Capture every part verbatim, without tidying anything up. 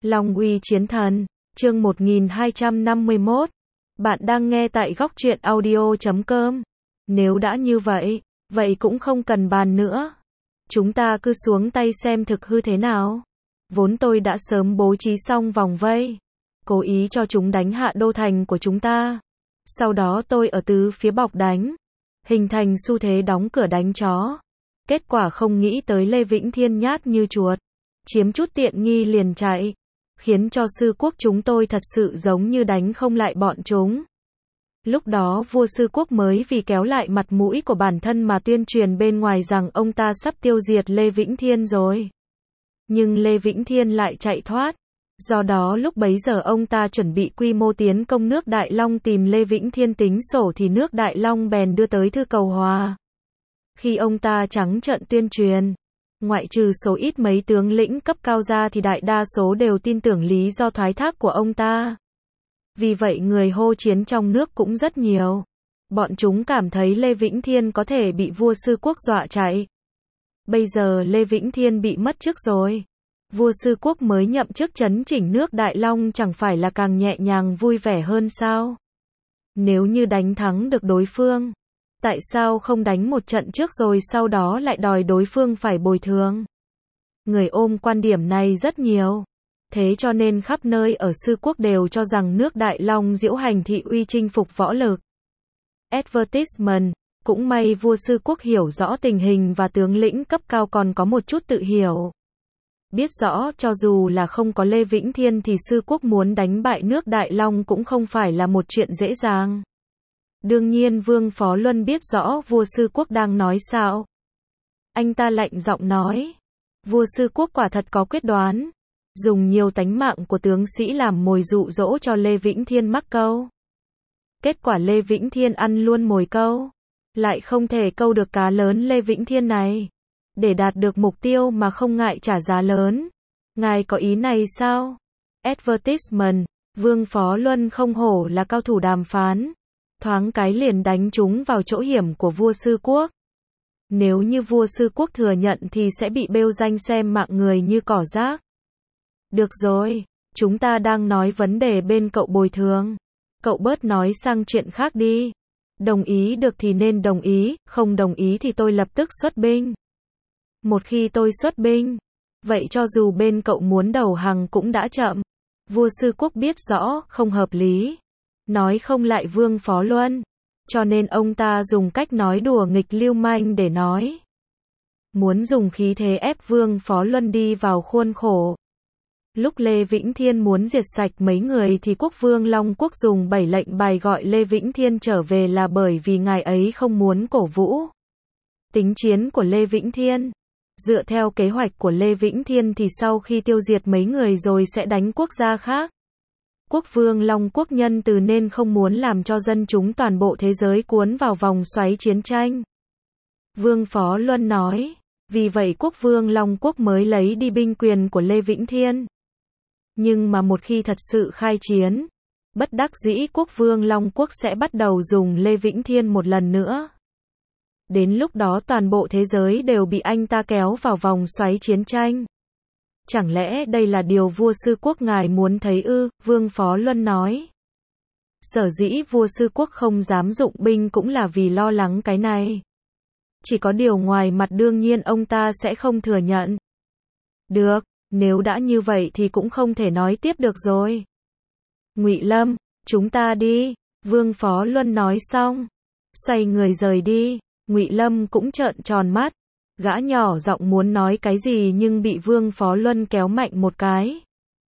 Long uy chiến thần, chương một nghìn hai trăm năm mươi mốt. Bạn đang nghe tại góc truyện audio chấm com. Nếu đã như vậy, vậy cũng không cần bàn nữa. Chúng ta cứ xuống tay xem thực hư thế nào. Vốn tôi đã sớm bố trí xong vòng vây, cố ý cho chúng đánh hạ đô thành của chúng ta. Sau đó tôi ở tứ phía bọc đánh, hình thành xu thế đóng cửa đánh chó. Kết quả không nghĩ tới Lê Vĩnh Thiên nhát như chuột, chiếm chút tiện nghi liền chạy, khiến cho sư quốc chúng tôi thật sự giống như đánh không lại bọn chúng. Lúc đó vua sư quốc mới vì kéo lại mặt mũi của bản thân mà tuyên truyền bên ngoài rằng ông ta sắp tiêu diệt Lê Vĩnh Thiên rồi. Nhưng Lê Vĩnh Thiên lại chạy thoát. Do đó lúc bấy giờ ông ta chuẩn bị quy mô tiến công nước Đại Long tìm Lê Vĩnh Thiên tính sổ thì nước Đại Long bèn đưa tới thư cầu hòa. Khi ông ta trắng trợn tuyên truyền, ngoại trừ số ít mấy tướng lĩnh cấp cao ra thì đại đa số đều tin tưởng lý do thoái thác của ông ta. Vì vậy người hô chiến trong nước cũng rất nhiều. Bọn chúng cảm thấy Lê Vĩnh Thiên có thể bị vua sư quốc dọa chạy. Bây giờ Lê Vĩnh Thiên bị mất chức rồi. Vua sư quốc mới nhậm chức trấn chỉnh nước Đại Long chẳng phải là càng nhẹ nhàng vui vẻ hơn sao? Nếu như đánh thắng được đối phương, tại sao không đánh một trận trước rồi sau đó lại đòi đối phương phải bồi thường? Người ôm quan điểm này rất nhiều. Thế cho nên khắp nơi ở sư quốc đều cho rằng nước Đại Long diễu hành thị uy chinh phục võ lực. Advertisement, cũng may vua sư quốc hiểu rõ tình hình và tướng lĩnh cấp cao còn có một chút tự hiểu. Biết rõ cho dù là không có Lê Vĩnh Thiên thì sư quốc muốn đánh bại nước Đại Long cũng không phải là một chuyện dễ dàng. Đương nhiên Vương Phó Luân biết rõ vua sư quốc đang nói sao. Anh ta lạnh giọng nói, vua sư quốc quả thật có quyết đoán, dùng nhiều tánh mạng của tướng sĩ làm mồi dụ dỗ cho Lê Vĩnh Thiên mắc câu. Kết quả Lê Vĩnh Thiên ăn luôn mồi câu, lại không thể câu được cá lớn Lê Vĩnh Thiên này. Để đạt được mục tiêu mà không ngại trả giá lớn. Ngài có ý này sao? Advertisement, Vương Phó Luân không hổ là cao thủ đàm phán. Thoáng cái liền đánh chúng vào chỗ hiểm của vua sư quốc. Nếu như vua sư quốc thừa nhận thì sẽ bị bêu danh xem mạng người như cỏ rác. Được rồi, chúng ta đang nói vấn đề bên cậu bồi thường. Cậu bớt nói sang chuyện khác đi. Đồng ý được thì nên đồng ý, không đồng ý thì tôi lập tức xuất binh. Một khi tôi xuất binh, vậy cho dù bên cậu muốn đầu hàng cũng đã chậm. Vua sư quốc biết rõ, không hợp lý. Nói không lại Vương Phó Luân. Cho nên ông ta dùng cách nói đùa nghịch lưu manh để nói. Muốn dùng khí thế ép Vương Phó Luân đi vào khuôn khổ. Lúc Lê Vĩnh Thiên muốn diệt sạch mấy người thì quốc vương Long Quốc dùng bảy lệnh bài gọi Lê Vĩnh Thiên trở về là bởi vì ngài ấy không muốn cổ vũ tính chiến của Lê Vĩnh Thiên. Dựa theo kế hoạch của Lê Vĩnh Thiên thì sau khi tiêu diệt mấy người rồi sẽ đánh quốc gia khác. Quốc vương Long Quốc nhân từ nên không muốn làm cho dân chúng toàn bộ thế giới cuốn vào vòng xoáy chiến tranh. Vương Phó Luân nói, vì vậy quốc vương Long Quốc mới lấy đi binh quyền của Lê Vĩnh Thiên. Nhưng mà một khi thật sự khai chiến, bất đắc dĩ quốc vương Long Quốc sẽ bắt đầu dùng Lê Vĩnh Thiên một lần nữa. Đến lúc đó toàn bộ thế giới đều bị anh ta kéo vào vòng xoáy chiến tranh. Chẳng lẽ đây là điều vua sư quốc ngài muốn thấy ư? Vương Phó Luân nói. Sở dĩ vua sư quốc không dám dụng binh cũng là vì lo lắng cái này. Chỉ có điều ngoài mặt đương nhiên ông ta sẽ không thừa nhận. Được, nếu đã như vậy thì cũng không thể nói tiếp được rồi. Ngụy Lâm, chúng ta đi. Vương Phó Luân nói xong, xoay người rời đi. Ngụy Lâm cũng trợn tròn mắt, gã nhỏ giọng muốn nói cái gì nhưng bị Vương Phó Luân kéo mạnh một cái.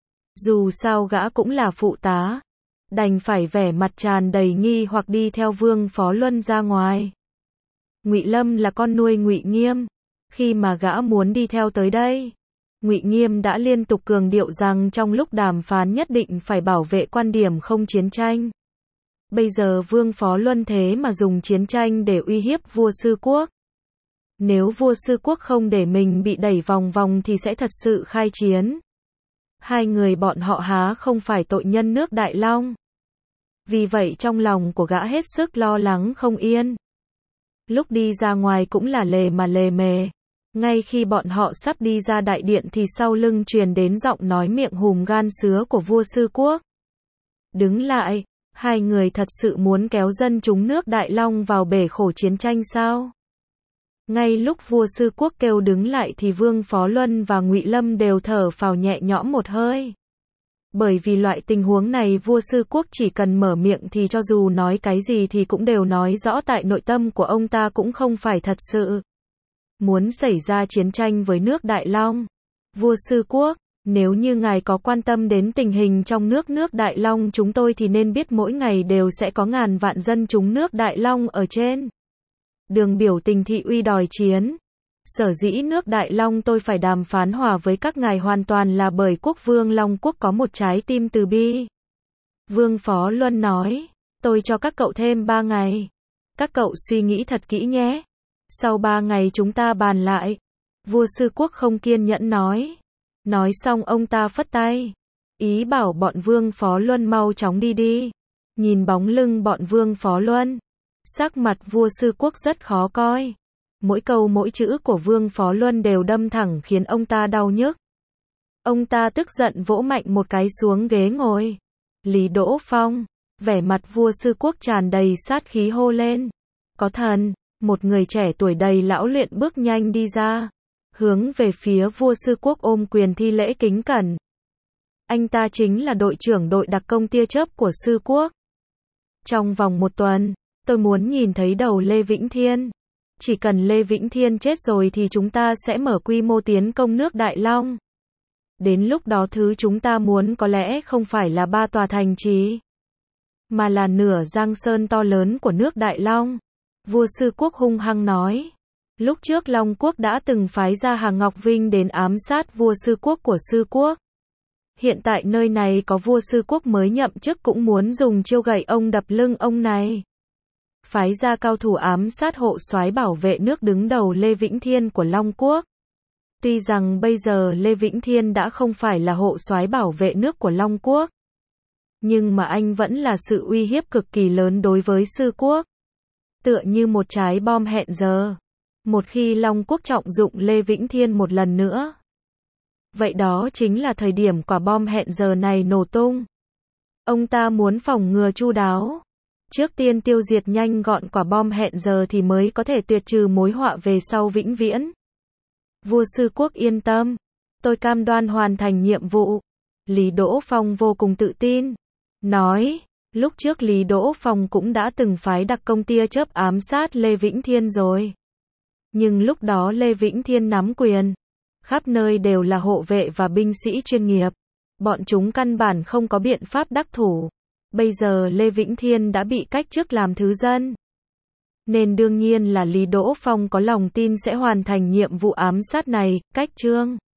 Dù sao gã cũng là phụ tá, đành phải vẻ mặt tràn đầy nghi hoặc đi theo Vương Phó Luân ra ngoài. Ngụy Lâm là con nuôi Ngụy Nghiêm, khi mà gã muốn đi theo tới đây, Ngụy Nghiêm đã liên tục cường điệu rằng trong lúc đàm phán nhất định phải bảo vệ quan điểm không chiến tranh. Bây giờ Vương Phó Luân thế mà dùng chiến tranh để uy hiếp vua sư quốc. Nếu vua sư quốc không để mình bị đẩy vòng vòng thì sẽ thật sự khai chiến. Hai người bọn họ há không phải tội nhân nước Đại Long. Vì vậy trong lòng của gã hết sức lo lắng không yên. Lúc đi ra ngoài cũng là lề mà lề mề. Ngay khi bọn họ sắp đi ra đại điện thì sau lưng truyền đến giọng nói miệng hùm gan sứa của vua Sư Quốc. Đứng lại, hai người thật sự muốn kéo dân chúng nước Đại Long vào bể khổ chiến tranh sao? Ngay lúc vua Sư Quốc kêu đứng lại thì Vương Phó Luân và Ngụy Lâm đều thở phào nhẹ nhõm một hơi. Bởi vì loại tình huống này vua Sư Quốc chỉ cần mở miệng thì cho dù nói cái gì thì cũng đều nói rõ tại nội tâm của ông ta cũng không phải thật sự muốn xảy ra chiến tranh với nước Đại Long. Vua Sư Quốc, nếu như ngài có quan tâm đến tình hình trong nước nước Đại Long chúng tôi thì nên biết mỗi ngày đều sẽ có ngàn vạn dân chúng nước Đại Long ở trên đường biểu tình thị uy đòi chiến. Sở dĩ nước Đại Long tôi phải đàm phán hòa với các ngài hoàn toàn là bởi quốc vương Long Quốc có một trái tim từ bi. Vương Phó Luân nói, tôi cho các cậu thêm ba ngày. Các cậu suy nghĩ thật kỹ nhé. Sau ba ngày chúng ta bàn lại. Vua Sư Quốc không kiên nhẫn nói. Nói xong ông ta phất tay. Ý bảo bọn Vương Phó Luân mau chóng đi đi. Nhìn bóng lưng bọn Vương Phó Luân. Sắc mặt vua Sư Quốc rất khó coi. Mỗi câu mỗi chữ của Vương Phó Luân đều đâm thẳng khiến ông ta đau nhức. Ông ta tức giận vỗ mạnh một cái xuống ghế ngồi. Lý Đỗ Phong, vẻ mặt vua Sư Quốc tràn đầy sát khí hô lên. Có thần, một người trẻ tuổi đầy lão luyện bước nhanh đi ra. Hướng về phía vua Sư Quốc ôm quyền thi lễ kính cẩn. Anh ta chính là đội trưởng đội đặc công tia chớp của Sư Quốc. Trong vòng một tuần, tôi muốn nhìn thấy đầu Lê Vĩnh Thiên. Chỉ cần Lê Vĩnh Thiên chết rồi thì chúng ta sẽ mở quy mô tiến công nước Đại Long. Đến lúc đó thứ chúng ta muốn có lẽ không phải là ba tòa thành trì, mà là nửa giang sơn to lớn của nước Đại Long. Vua Sư Quốc hung hăng nói. Lúc trước Long Quốc đã từng phái ra Hàng Ngọc Vinh đến ám sát vua Sư Quốc của Sư Quốc. Hiện tại nơi này có vua Sư Quốc mới nhậm chức cũng muốn dùng chiêu gậy ông đập lưng ông này. Phái ra cao thủ ám sát hộ soái bảo vệ nước đứng đầu Lê Vĩnh Thiên của Long Quốc. Tuy rằng bây giờ Lê Vĩnh Thiên đã không phải là hộ soái bảo vệ nước của Long Quốc, nhưng mà anh vẫn là sự uy hiếp cực kỳ lớn đối với Sư Quốc. Tựa như một trái bom hẹn giờ. Một khi Long Quốc trọng dụng Lê Vĩnh Thiên một lần nữa, vậy đó chính là thời điểm quả bom hẹn giờ này nổ tung. Ông ta muốn phòng ngừa chu đáo. Trước tiên tiêu diệt nhanh gọn quả bom hẹn giờ thì mới có thể tuyệt trừ mối họa về sau vĩnh viễn. Vua Sư Quốc yên tâm. Tôi cam đoan hoàn thành nhiệm vụ. Lý Đỗ Phong vô cùng tự tin. Nói, lúc trước Lý Đỗ Phong cũng đã từng phái đặc công tia chớp ám sát Lê Vĩnh Thiên rồi. Nhưng lúc đó Lê Vĩnh Thiên nắm quyền. Khắp nơi đều là hộ vệ và binh sĩ chuyên nghiệp. Bọn chúng căn bản không có biện pháp đắc thủ. Bây giờ Lê Vĩnh Thiên đã bị cách chức làm thứ dân. Nên đương nhiên là Lý Đỗ Phong có lòng tin sẽ hoàn thành nhiệm vụ ám sát này. Cách chương